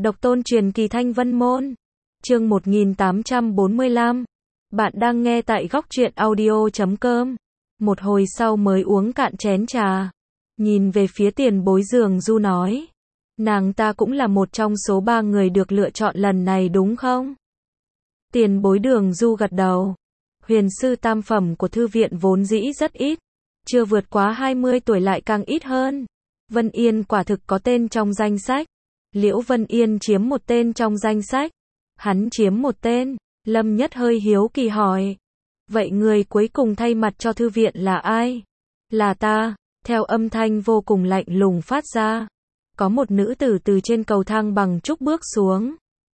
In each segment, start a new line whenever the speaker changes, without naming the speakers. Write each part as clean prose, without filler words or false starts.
Độc tôn truyền kỳ Thanh Vân Môn. Chương 1845. Bạn đang nghe tại góc truyện audio.com. Một hồi sau mới uống cạn chén trà. Nhìn về phía Tiền Bối Dường Du nói. Nàng ta cũng là một trong số 3 người được lựa chọn lần này đúng không? Tiền Bối Đường Du gật đầu. Huyền sư tam phẩm của thư viện vốn dĩ rất ít. Chưa vượt quá 20 tuổi lại càng ít hơn. Vân Yên quả thực có tên trong danh sách. Liễu Vân Yên chiếm một tên trong danh sách. Hắn chiếm một tên. Lâm Nhất hơi hiếu kỳ hỏi. Vậy người cuối cùng thay mặt cho thư viện là ai? Là ta. Theo âm thanh vô cùng lạnh lùng phát ra. Có một nữ tử từ trên cầu thang bằng trúc bước xuống.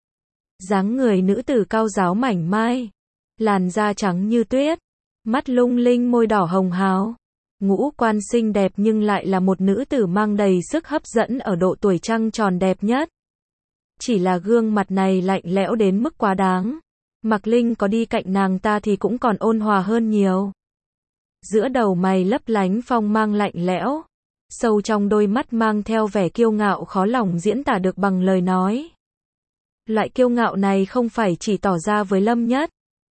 Dáng người nữ tử cao ráo mảnh mai. Làn da trắng như tuyết. Mắt lung linh môi đỏ hồng hào. Ngũ quan xinh đẹp nhưng lại là một nữ tử mang đầy sức hấp dẫn ở độ tuổi trăng tròn đẹp nhất. Chỉ là gương mặt này lạnh lẽo đến mức quá đáng. Mạc Linh có đi cạnh nàng ta thì cũng còn ôn hòa hơn nhiều. Giữa đầu mày lấp lánh phong mang lạnh lẽo. Sâu trong đôi mắt mang theo vẻ kiêu ngạo khó lòng diễn tả được bằng lời nói. Loại kiêu ngạo này không phải chỉ tỏ ra với Lâm Nhất,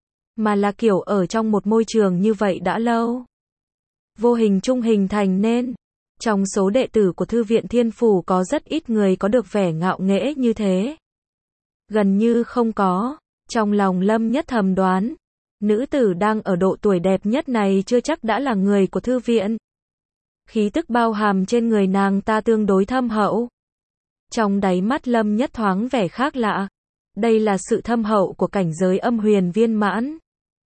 mà là kiểu ở trong một môi trường như vậy đã lâu. Vô hình trung hình thành nên. Trong số đệ tử của Thư viện Thiên Phủ có rất ít người có được vẻ ngạo nghễ như thế. Gần như không có. Trong lòng Lâm Nhất thầm đoán. Nữ tử đang ở độ tuổi đẹp nhất này chưa chắc đã là người của thư viện. Khí tức bao hàm trên người nàng ta tương đối thâm hậu. Trong đáy mắt Lâm Nhất thoáng vẻ khác lạ. Đây là sự thâm hậu của cảnh giới âm huyền viên mãn.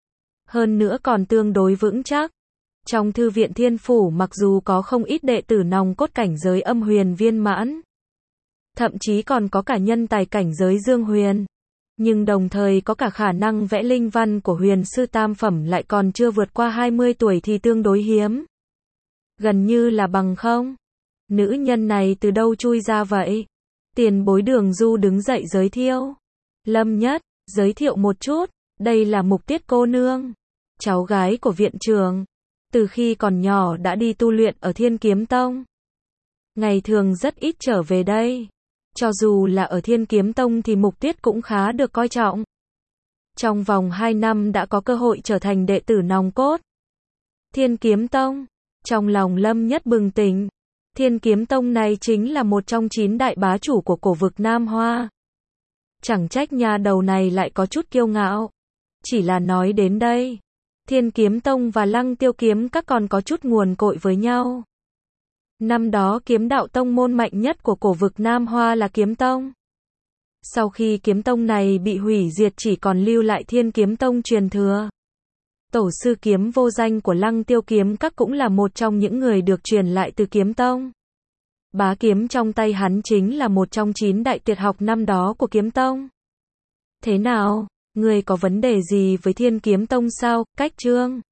Hơn nữa còn tương đối vững chắc. Trong Thư viện Thiên Phủ mặc dù có không ít đệ tử nòng cốt cảnh giới âm huyền viên mãn. Thậm chí còn có cả nhân tài cảnh giới dương huyền. Nhưng đồng thời có cả khả năng vẽ linh văn của huyền sư tam phẩm lại còn chưa vượt qua 20 tuổi thì tương đối hiếm. Gần như là bằng không. Nữ nhân này từ đâu chui ra vậy? Tiền Bối Đường Du đứng dậy giới thiệu. Lâm Nhất, giới thiệu một chút, đây là Mục Tiết cô nương. Cháu gái của viện trưởng. Từ khi còn nhỏ đã đi tu luyện ở Thiên Kiếm Tông. Ngày thường rất ít trở về đây. Cho dù là ở Thiên Kiếm Tông thì Mục Tiết cũng khá được coi trọng. Trong vòng 2 năm đã có cơ hội trở thành đệ tử nòng cốt. Thiên Kiếm Tông. Trong lòng Lâm Nhất bừng tỉnh. Thiên Kiếm Tông này chính là một trong 9 đại bá chủ của cổ vực Nam Hoa. Chẳng trách nhà đầu này lại có chút kiêu ngạo. Chỉ là nói đến đây. Thiên Kiếm Tông và Lăng Tiêu Kiếm các còn có chút nguồn cội với nhau. Năm đó kiếm đạo tông môn mạnh nhất của cổ vực Nam Hoa là Kiếm Tông. Sau khi Kiếm Tông này bị hủy diệt chỉ còn lưu lại Thiên Kiếm Tông truyền thừa. Tổ sư kiếm vô danh của Lăng Tiêu Kiếm các cũng là một trong những người được truyền lại từ Kiếm Tông. Bá kiếm trong tay hắn chính là một trong 9 đại tuyệt học năm đó của Kiếm Tông. Thế nào, người có vấn đề gì với Thiên Kiếm Tông sao? Cách Trương